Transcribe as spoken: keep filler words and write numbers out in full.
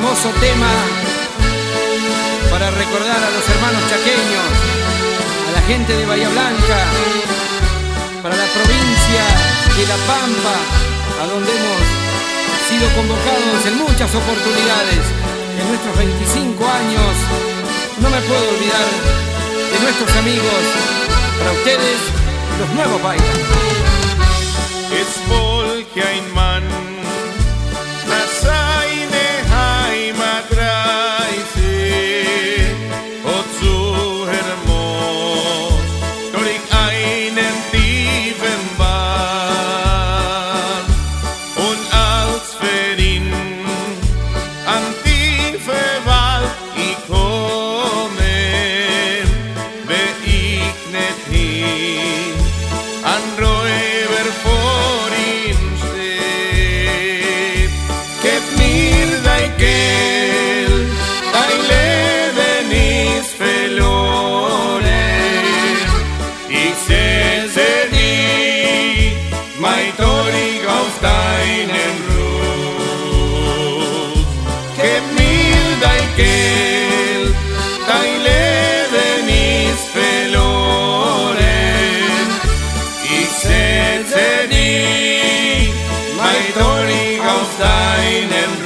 hermoso tema para recordar a los hermanos chaqueños, a la gente de Bahía Blanca, para la provincia de La Pampa, a donde hemos sido convocados en muchas oportunidades. En nuestros veinticinco años no me puedo olvidar de nuestros amigos. Para ustedes, los nuevos bailan. Es porque ein Mann nach seine Heimat reise und zu hermos durch einen tiefen Wald und als für ihn an tiefe Wald gekommen begegnet ihn an Räuber vor ihm steht. Gib mir dein Geld, dein Leben ist verloren. Ich setze dich, mein Teurig, auf deinen Ruf. Gib mir dein Geld, dein Leben ist verloren. Ich setze dich, mein Teurig, auf deinen